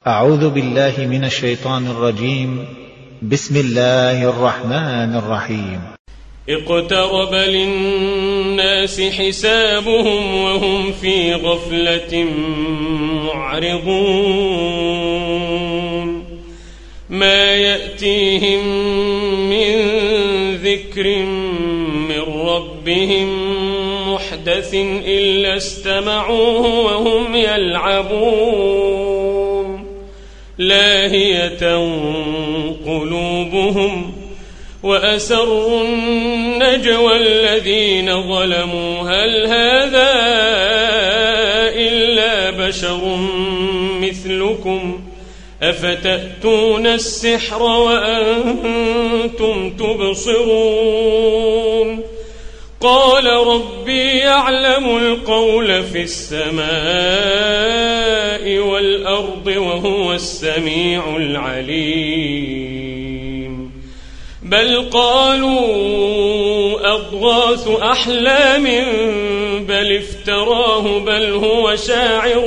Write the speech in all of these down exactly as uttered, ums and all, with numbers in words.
أعوذ بالله من الشيطان الرجيم. بسم الله الرحمن الرحيم. اقترب للناس حسابهم وهم في غفلة معرضون ما يأتيهم من ذكر من ربهم محدث إلا استمعوه وهم يلعبون لاهية قلوبهم وأسروا النجوى الذين ظلموا هل هذا إلا بشر مثلكم أفتأتون السحر وأنتم تبصرون قال ربي يعلم القول في السماء والأرض وهو السميع العليم بل قالوا أضغاث أحلام بل افتراه بل هو شاعر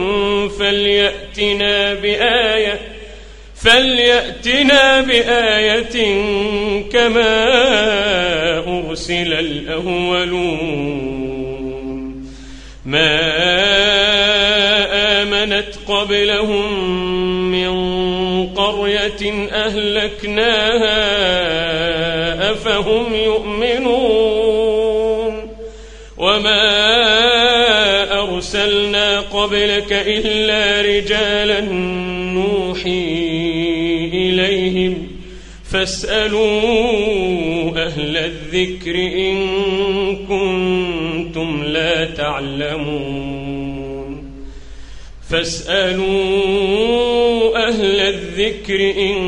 فليأتنا بآية فليأتنا بآية كما أرسل الأولون ما آمنت قبلهم من قرية أهلكناها أفهم يؤمنون وما أرسلنا قبلك إلا رجالا نوحي إليهم فاسألوا أهل الذكر إن كنتم لا تعلمون فاسألوا أهل الذكر إن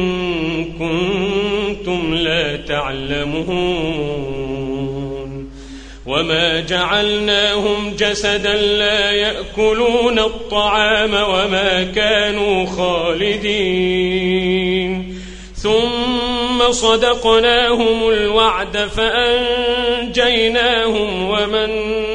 كنتم لا تعلمون وما جعلناهم جسدا لا يأكلون الطعام وما كانوا خالدين ثم صدقناهم الوعد فأنجيناهم ومن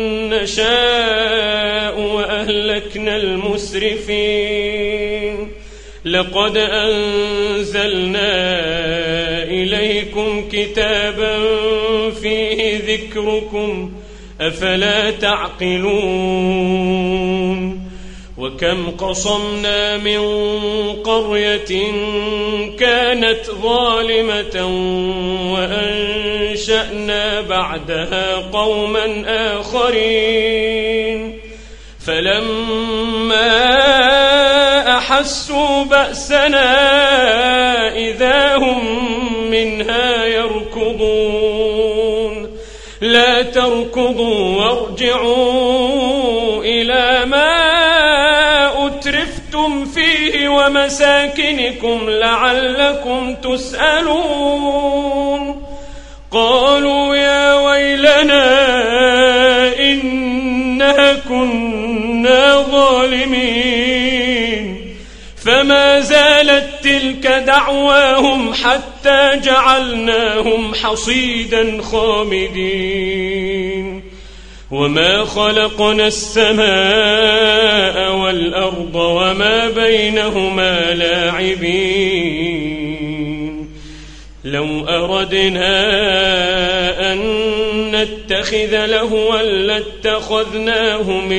نشاء وأهلكنا المسرفين لقد أنزلنا إليكم كتابا فيه ذكركم أفلا تعقلون وكم قصمنا من قرية كانت ظالمة وأنشأنا بعدها قوما آخرين فلما أحسوا بأسنا إذا هم منها يركضون لا تركضوا وارجعوا إلى ما أترفتم فيه ومساكنكم لعلكم تسألون قالوا يا ويلنا إنا كنا ظالمين فما زالت تلك دعواهم حتى جعلناهم حصيدا خامدين وما خلقنا السماء والأرض وما بينهما لاعبين لو أردنا أن نتخذ لهوا لاتخذناه من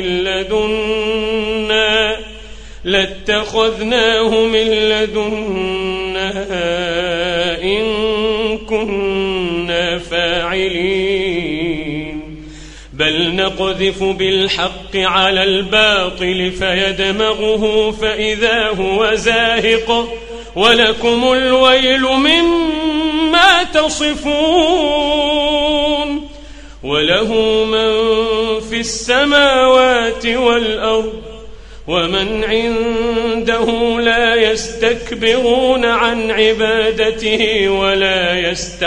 لدنا لاتخذناه من لدنا إن كنا فاعلين بل نقذف بالحق على الباطل فيدمغه فإذا هو زاهق ولكم الويل مما تصفون وله من في السماوات والأرض ومن عنده لا يستكبرون عن عبادته ولا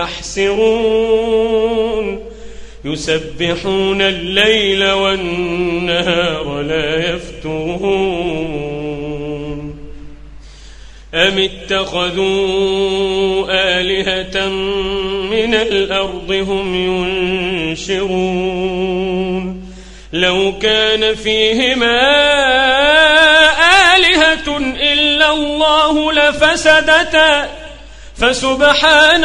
يستحسرون يسبحون الليل والنهار لا يفترون أم اتخذوا آلهة من الأرض هم ينشرون لو كان فيهما آلهة إلا الله لفسدتا فسبحان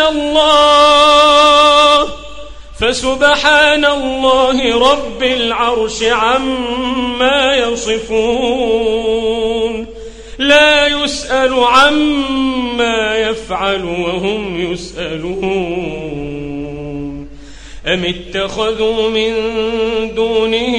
الله فسبحان الله رب العرش عما يصفون لا يسأل عما يفعل وهم يسألون أم اتخذوا من دونه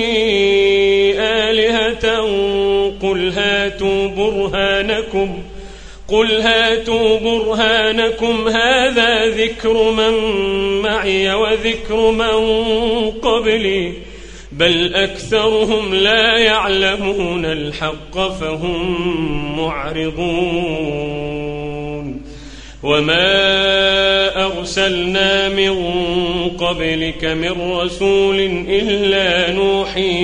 آلهة قل هاتوا برهانكم قل هاتوا برهانكم هذا ذكر من معي وذكر من قبلي بل أكثرهم لا يعلمون الحق فهم معرضون وما أرسلنا من قبلك من رسول إلا نوحي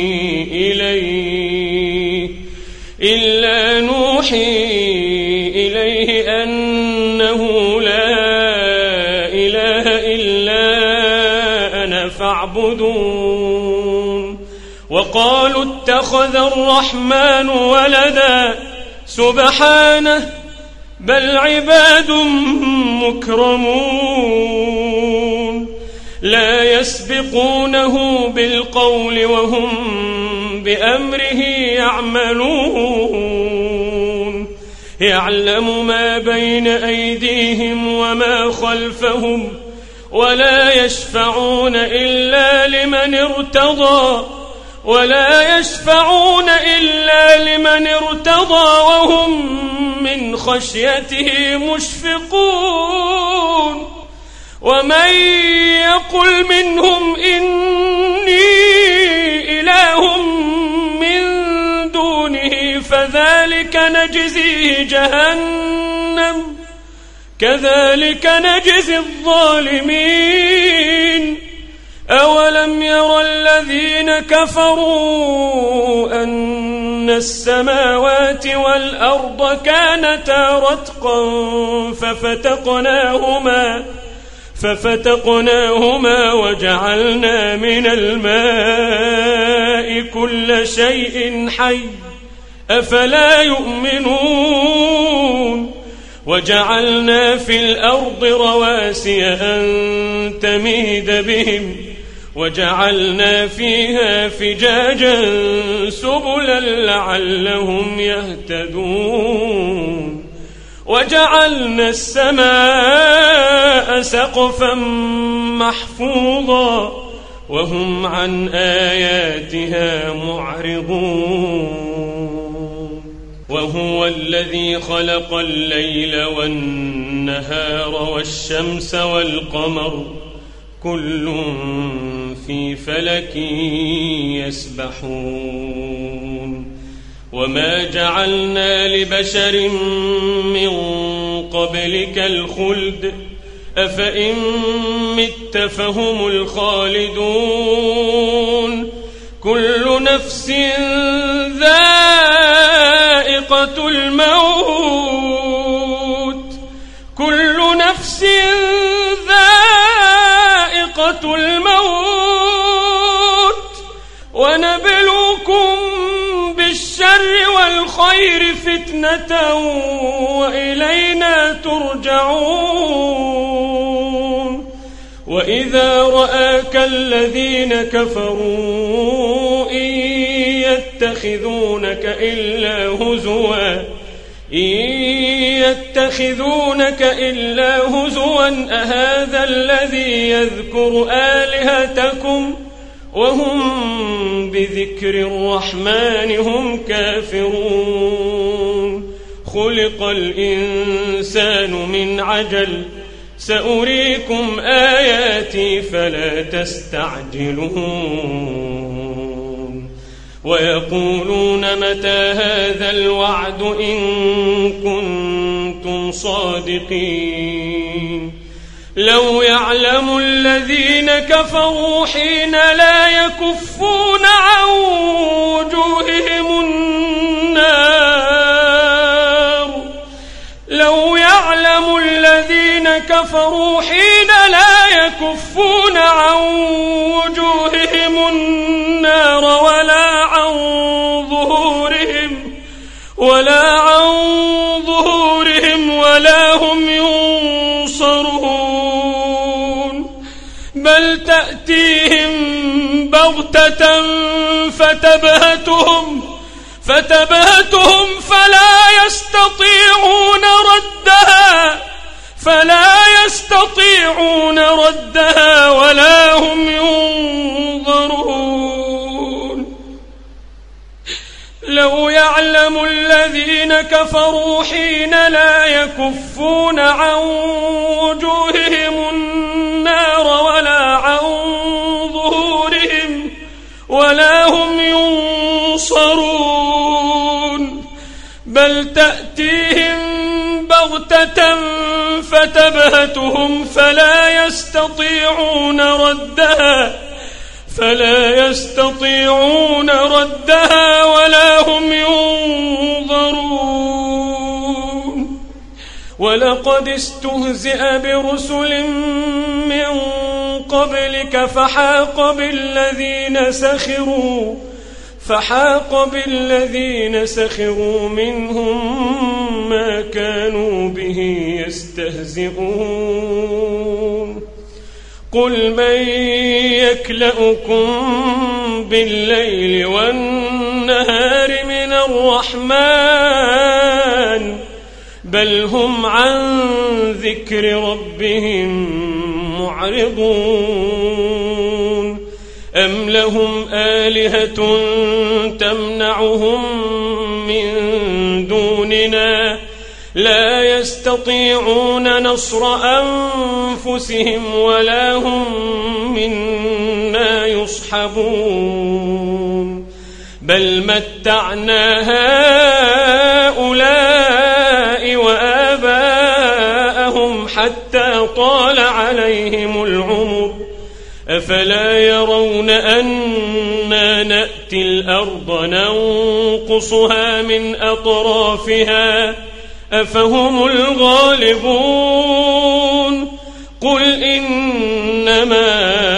إليه إلا نوحي إليه أنه لا إله إلا أنا فاعبدون وقالوا اتخذ الرحمن ولدا سبحانه بل عباد مكرمون لا يسبقونه بالقول وهم بأمره يعملون يعلم ما بين أيديهم وما خلفهم ولا يشفعون إلا لمن ارتضى ولا يشفعون إلا لمن ارتضى وهم من خشيته مشفقون ومن يقل منهم إني إله من دونه فذلك نجزيه جهنم كذلك نجزي الظالمين أولم ير الذين كفروا أن السماوات والأرض كانتا رتقا ففتقناهما ففتقناهما وجعلنا من الماء كل شيء حي أفلا يؤمنون وجعلنا في الأرض رواسي أن تميد بهم وجعلنا فيها فجاجا سبلا لعلهم يهتدون وجعلنا السماء سقفا محفوظا وهم عن آياتها معرضون وهو الذي خلق الليل والنهار والشمس والقمر كل في فلك يسبحون وما جعلنا لبشر من قبلك الخلد أفإن مت فهم الخالدون كل نفس ذائقة الموت كل نفس ذائقة الموت ونبلوكم بالشر والخير فتنة وإلينا ترجعون وإذا رآك الذين كفروا إن يتخذونك إلا هزوا إن يتخذونك إلا هزوا أهذا الذي يذكر آلهتكم وهم بذكر الرحمن هم كافرون خلق الإنسان من عجل سأريكم آياتي فلا تستعجلون ويقولون متى هذا الوعد إن كنتم صادقين لو يعلم الذين كفروا حين لا يكفون عن وجوههم النار لو يعلم الذين كفروا حين لا يكفون عن وجوههم النار ولا عن ظهورهم ولا عن بغتة فتبهتهم فتبهتهم فلا يستطيعون ردها فلا يستطيعون ردها ولا هم ينظرون. لو يعلم الذين كفروا حين لا يكفون عن وجوههم النار ولا عن ظهورهم ولا هم ينصرون، بل تأتيهم بغتة فتبهتهم فلا يستطيعون ردها فلا يستطيعون ردها ولا هم ينظرون. ولقد استهزئ برسل من قبلك فحاق بالذين سخروا فحاق بالذين سخروا منهم ما كانوا به يستهزئون. قل من يكلؤكم بالليل والنهار من الرحمن بل هم عن ذكر ربهم معرضون. أم لهم آلهة تمنعهم من دوننا لا يستطيعون نصر أنفسهم ولا هم منا يصحبون. بل متعنا هؤلاء وآباءهم حتى طال عليهم العمر أفلا يرون أنا نأتي الأرض ننقصها من أطرافها أفهم الغالبون. قل إنما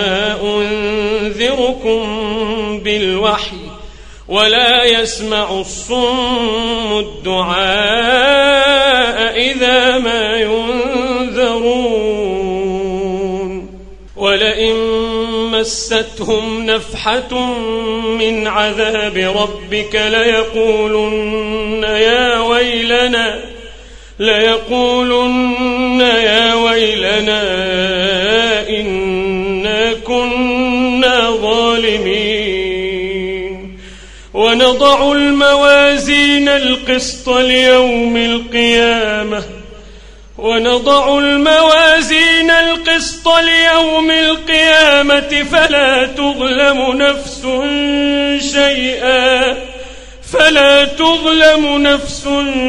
أنذركم بالوحي ولا يسمع الصم الدعاء إذا ما ينذرون. ولئن مستهم نفحة من عذاب ربك ليقولن يا ويلنا ليقولن يا ويلنا إنا كنا ظالمين. ونضع الموازين القسط ليوم القيامة ونضع الموازين القسط ليوم القيامة فلا تظلم نفس شيئا فلا تظلم نفس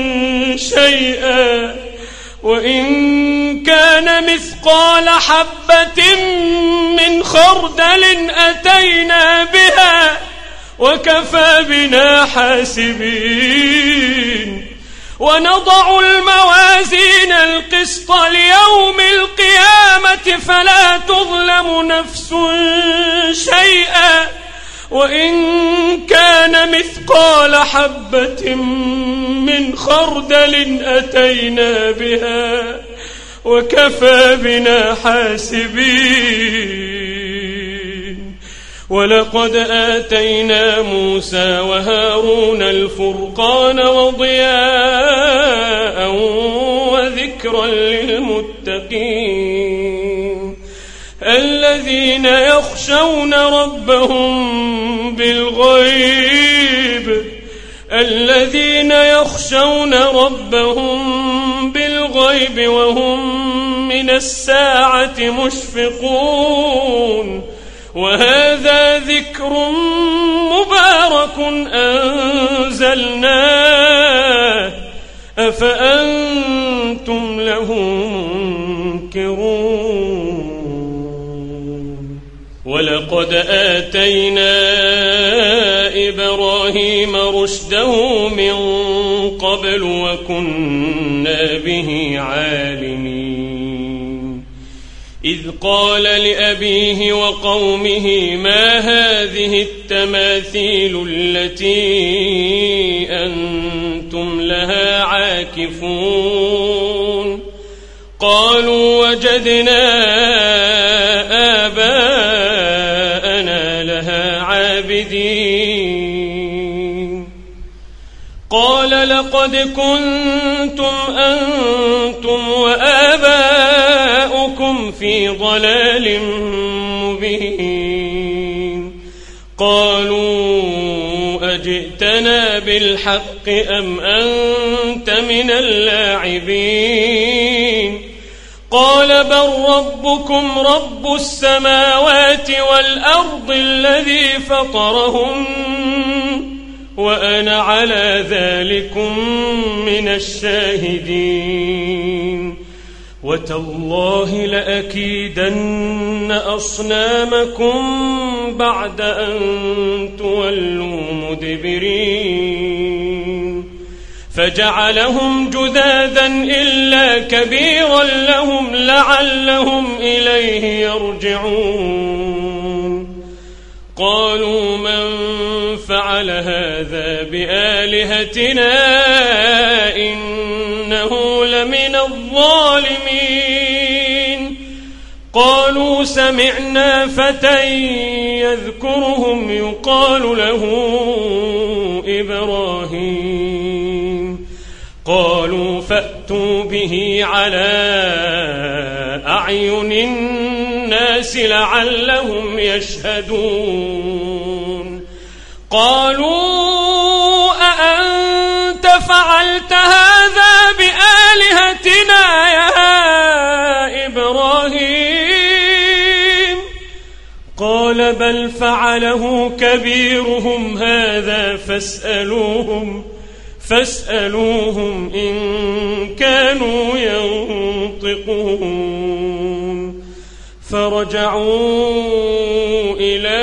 شيئا وإن كان مثقال حبة من خردل أتينا بها وكفى بنا حاسبين. ونضع الموازين القسط ليوم القيامة فلا تظلم نفس شيئا وإن كان مثقال حبة من خردل أتينا بها وكفى بنا حاسبين. ولقد آتينا موسى وهارون الفرقان وضياء وذكرا للمتقين الذين يخشون ربهم بالغيب الذين يخشون ربهم بالغيب وهم من الساعة مشفقون. وهذا ذكر مبارك أنزلناه أفأنتم له منكرون. ولقد آتينا إبراهيم رشده من قبل وكنا به عالمين. إذ قال لأبيه وقومه ما هذه التماثيل التي أنتم لها عاكفون. قالوا وجدنا آباءنا لها عاكفون قال لقد كنتم أنتم وآباؤكم في ضلال مبين. قالوا أجئتنا بالحق أم أنت من اللاعبين؟ قال بل ربكم رب السماوات والأرض الذي فطرهم وأنا على ذلكم من الشاهدين. وتالله لأكيدن أصنامكم بعد أن تولوا مدبرين. فجعلهم جذاذا إلا كبيرا لهم لعلهم إليه يرجعون. قالوا من فعل هذا بآلهتنا إنه لمن الظالمين. قالوا سمعنا فتى يذكرهم يقال له إبراهيم. قالوا فأتوا به على أعين الناس لعلهم يشهدون. قالوا أأنت فعلت هذا بآلهتنا يا إبراهيم؟ قال بل فعله كبيرهم هذا فاسألوهم فاسألوهم إن كانوا ينطقون. فرجعوا إلى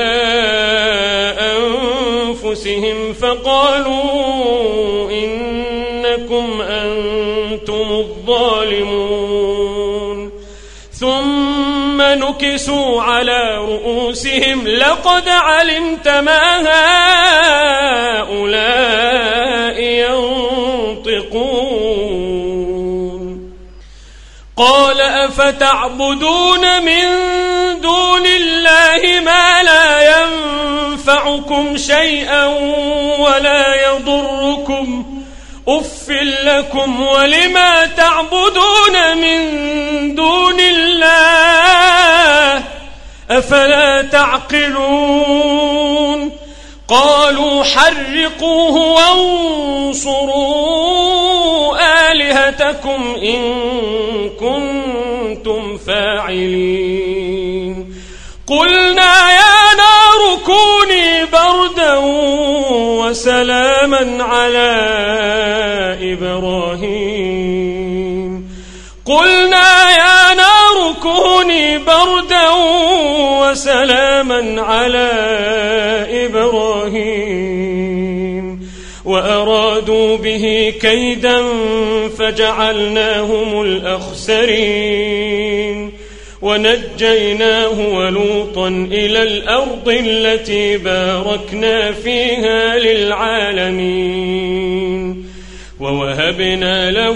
أنفسهم فقالوا إنكم أنتم الظالمون. ثم نكسوا على رؤوسهم لقد علمت ما هؤلاء ينطقون. قال أفتعبدون من دون الله ما لا ينفعكم شيئا ولا يضركم أف لكم ولما تعبدون من دون الله أفلا تعقلون. قالوا حرقوه وانصروا آلهتكم إن كنتم فاعلين. قلنا يا نار كوني بردا وسلاما على إبراهيم. قلنا يا نار كوني بردا وسلاما على إبراهيم. وأرادوا به كيدا فجعلناهم الأخسرين. ونجيناه ولوطا إلى الأرض التي باركنا فيها للعالمين. ووهبنا له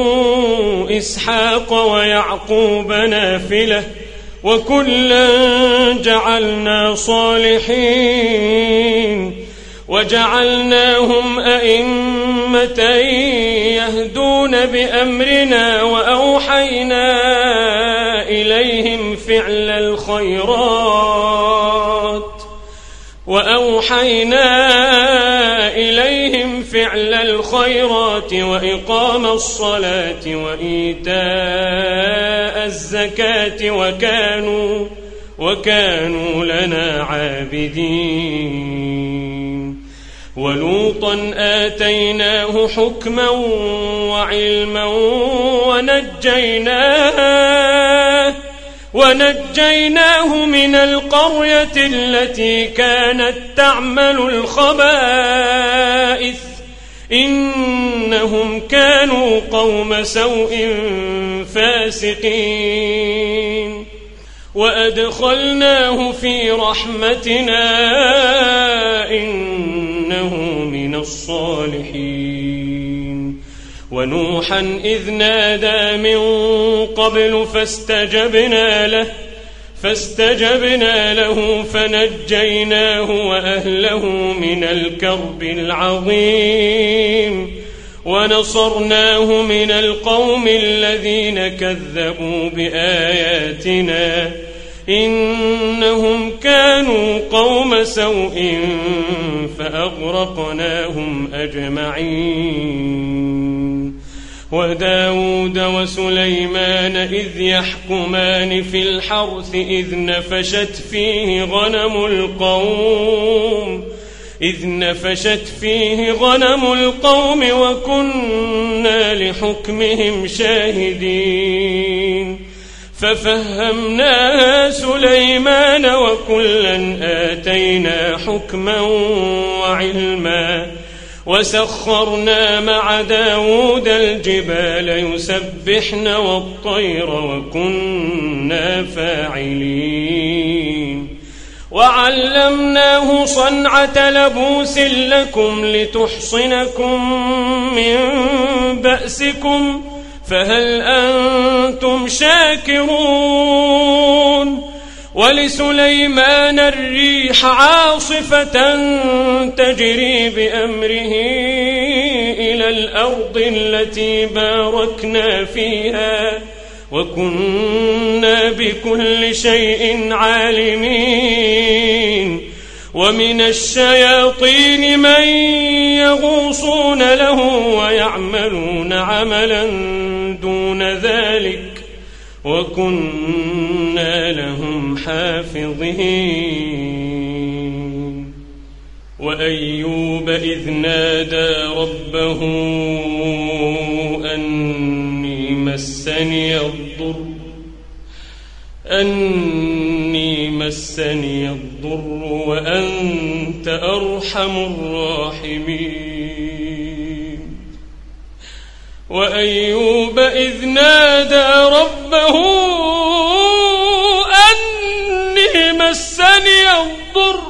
إسحاق ويعقوب نافلة وكلا جعلنا صالحين. وجعلناهم أئمة يهدون بأمرنا وأوحينا إليهم فعل الخيرات وأوحينا إليهم فعل الخيرات وإقام الصلاة وإيتاء الزكاة وكانوا وكانوا لنا عابدين. ولوطا آتيناه حكما وعلما ونجيناه ونجيناه من القرية التي كانت تعمل الخبائث إنهم كانوا قوم سوء فاسقين. وأدخلناه في رحمتنا إنه من الصالحين. ونوحا إذ نادى من قبل فاستجبنا له فاستجبنا له فنجيناه وأهله من الكرب العظيم ونصرناه من القوم الذين كذبوا بآياتنا إنهم كانوا قوم سوء فأغرقناهم أجمعين. وداود وسليمان إذ يحكمان في الحرث إذ نفشت فيه غنم القوم إذ نفشت فيه غنم القوم وكنا لحكمهم شاهدين. ففهمناها سليمان وكلا آتينا حكما وعلما وسخرنا مع داود الجبال يسبحن والطير وكنا فاعلين. وعلمناه صنعة لبوس لكم لتحصنكم من بأسكم فهل أنتم شاكرون. ولسليمان الريح عاصفة تجري بأمره إلى الأرض التي باركنا فيها وكنا بكل شيء عالمين. ومن الشياطين من يغوصون له ويعملون عملا دون ذلك وكنا لهم حافظين. وأيوب إذ نادى ربه أني مسني الضر أني مسني الضر وأنت أرحم الراحمين. وأيوب إذ نادى ربه أني مسني الضر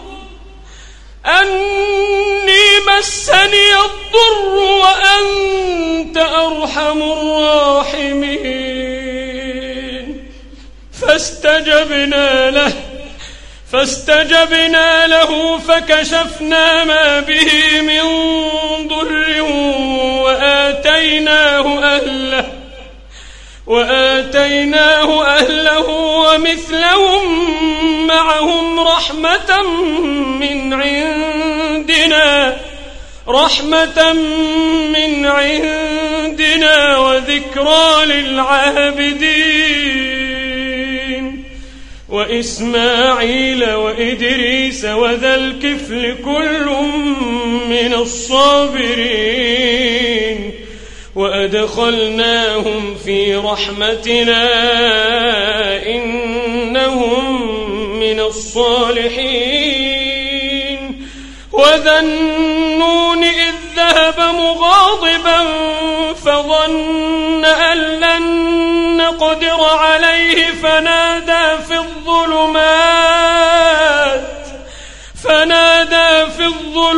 أني مسني الضر وأنت أرحم الراحمين. فاستجبنا له فاستجبنا له فكشفنا ما به من ضر وآتيناه أهله وآتيناه أهله ومثلهم معهم رحمة من عندنا رحمة من عندنا وذكرى للعابدين. وإسماعيل وإدريس وذا الكفل كل من الصابرين وأدخلناهم في رحمتنا إنهم من الصالحين. وذا النون إذ ذهب مغاضبا فظن أن لن نقدر عليه فنادى في الظلمات فنادى في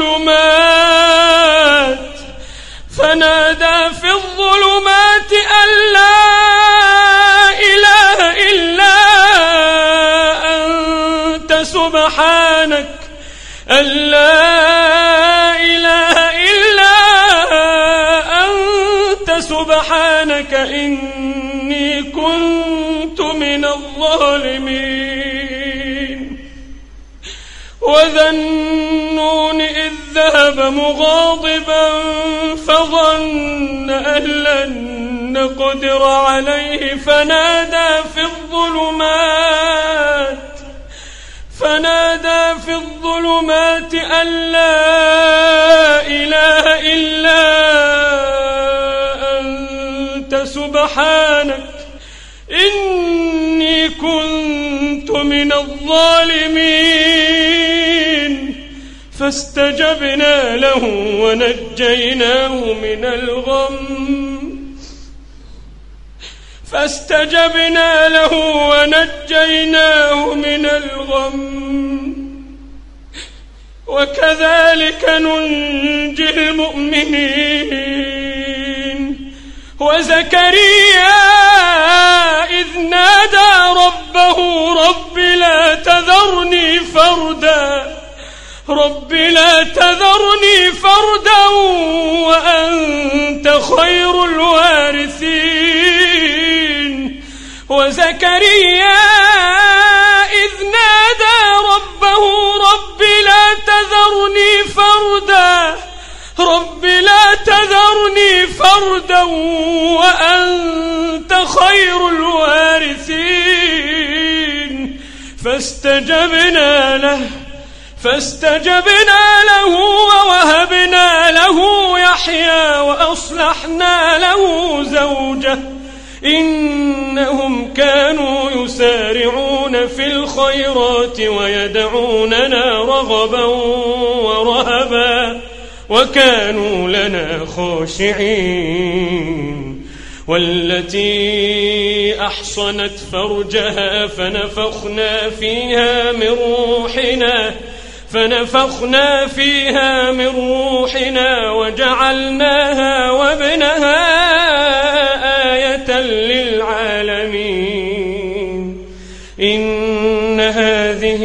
الظلمات فنادى في الظلمات أن لا إله إلا أنت سبحانك أن لا إله إلا أنت سبحانك إني كنت من الظالمين. وذا النون إذ ذهب مغاضبا فظن أن لن نقدر عليه فنادى في الظلمات فنادى في الظلمات أن لا إله إلا أنت سبحانك إني كنت من الظالمين. فاستجبنا له ونجيناه من الغم فاستجبنا له ونجيناه من الغم وكذلك ننجي المؤمنين. وزكريا إذ نادى ربه رب لا تذرني فردا رب لا تذرني فردا وأنت خير الوارثين وزكريا إذ نادى ربه رب لا تذرني فردا رب لا تذرني فردا وأنت خير الوارثين فاستجبنا له فاستجبنا له ووهبنا له يحيى وأصلحنا له زوجه إنهم كانوا يسارعون في الخيرات ويدعوننا رغبا ورهبا وكانوا لنا خاشعين والتي أحصنت فرجها فنفخنا فيها من روحنا فنفخنا فيها من روحنا وجعلناها وابنها آية للعالمين إن هذه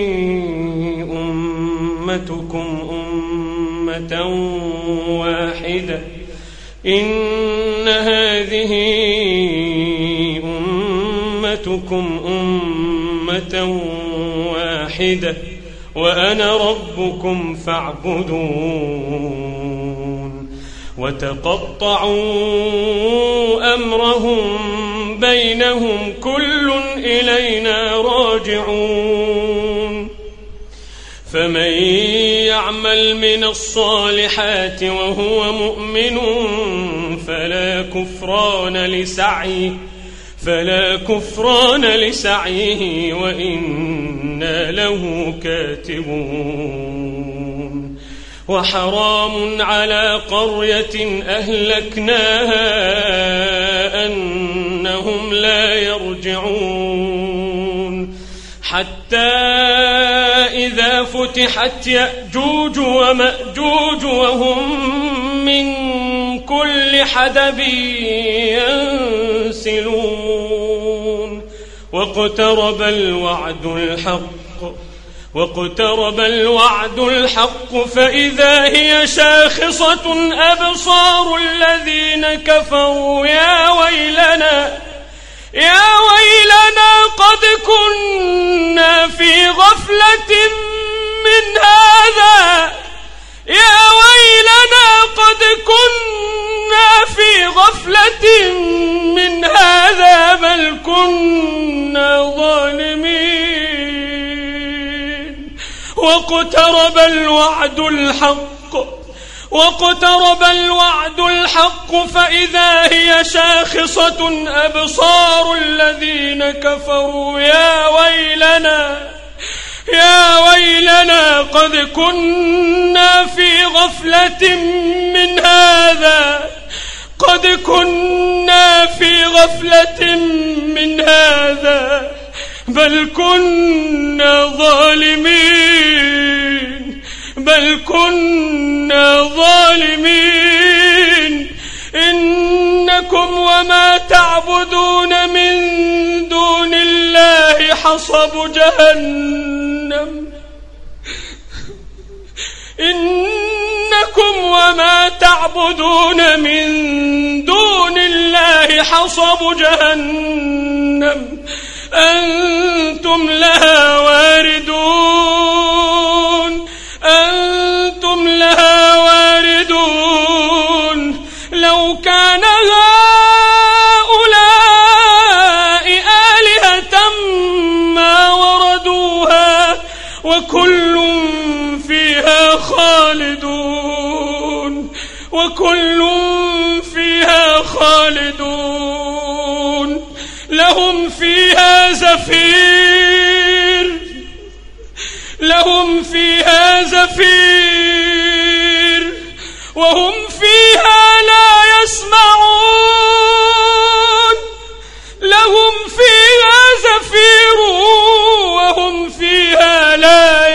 أمتكم أمة واحدة إن هذه أمتكم أمة واحدة وأنا ربكم فاعبدون وتقطعوا أمرهم بينهم كل إلينا راجعون فمن يعمل من الصالحات وهو مؤمن فلا كفران لسعيه فلا كفران لسعيه وإنا له كاتبون وحرام على قرية أهلكناها أنهم لا يرجعون حتى إذا فتحت يأجوج ومأجوج وهم من كل حدب ينسلون واقترب الوعد الحق واقترب الوعد الحق فإذا هي شاخصة أبصار الذين كفروا يا ويلنا يا ويلنا قد كنا في غفلة من هذا يا ويلنا قد كنا في غفلة من هذا بل كنا ظالمين واقترب الوعد الحق واقترب الوعد الحق فإذا هي شاخصة أبصار الذين كفروا يا ويلنا يا ويلنا قد كنا في غفلة من هذا قد كنا في غفلة من هذا بل كنا ظالمين بل كنا ظالمين إنكم وما تعبدون من دون الله حصب جهنم إنكم وما تعبدون من دون الله حصب جهنم أنتم لها واردون أنتم لها واردون لو كان هؤلاء آلهة ما وردوها وكل فيها خالدون وكل فيها خالدون لهم فيها زفير لهم فيها زفير وهم فيها لا يسمعون لهم فيها زفير وهم فيها لا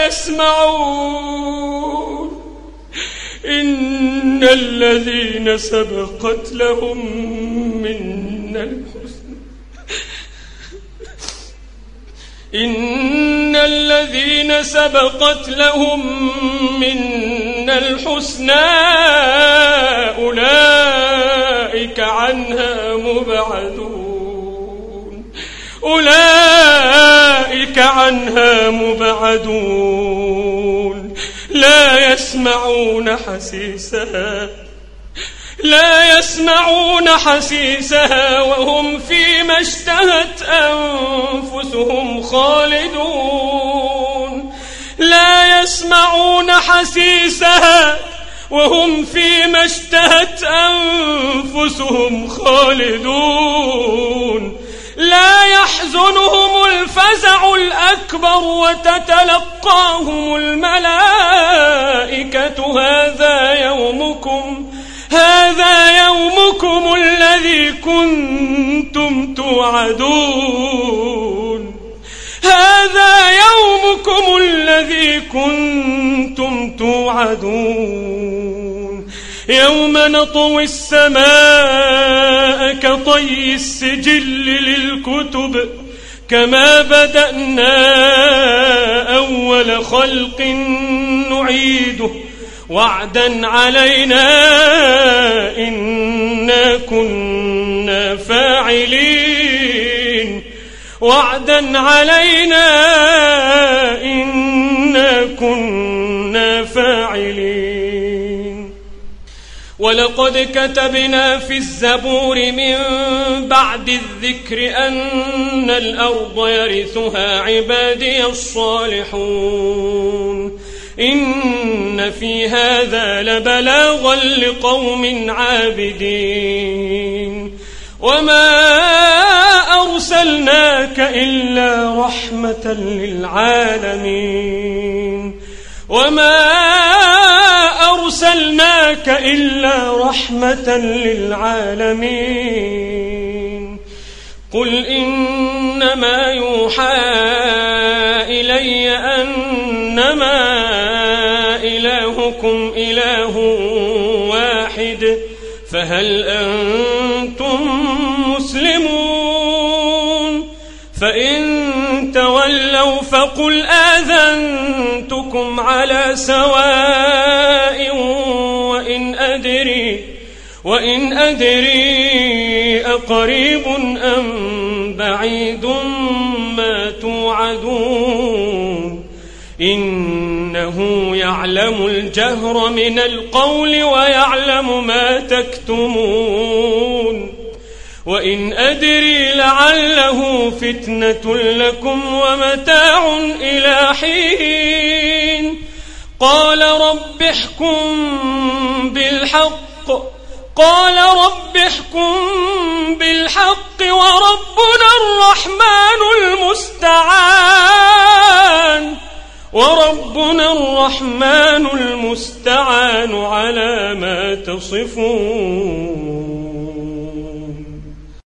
يسمعون إن الذين سبقت لهم منا الحسنى إن الذين سبقت لهم منا الحسنى أولئك عنها مبعدون أولئك عنها مبعدون لا يسمعون حسيسها لا يسمعون حسيسها وهم فيما اشتهت أنفسهم خالدون لا يسمعون حسيسها وهم فيما اشتهت أنفسهم خالدون لا يحزنهم الفزع الأكبر وتتلقاهم الملائكة هذا يومكم هذا يومكم الذي كنتم توعدون هذا يومكم الذي كنتم توعدون يوم نطوي السماء كطي السجل للكتب كما بدأنا أول خلق نعيده وعدا علينا إنا كنا فاعلين وعدا علينا إنا كنا فاعلين ولقد كتبنا في الزبور من بعد الذكر أن الأرض يرثها عبادي الصالحون إن في هذا لبلاغا لقوم عابدين وما أرسلناك إلا رحمة للعالمين وما أرسلناك إلا رحمة للعالمين قل إنما يوحى إلي أنما إلهكم إله واحد فهل أنتم مسلمون فإن تولوا فقل آذنتكم على سواء وإن أدري وإن أدري أقريب أم بعيد ما توعدون إنه يعلم الجهر من القول ويعلم ما تكتمون وإن أدري لعله فتنة لكم ومتاع إلى حين قال رب احكم بالحق قال رب احكم بالحق وربنا الرحمن المستعان وربنا الرحمن المستعان على ما تصفون.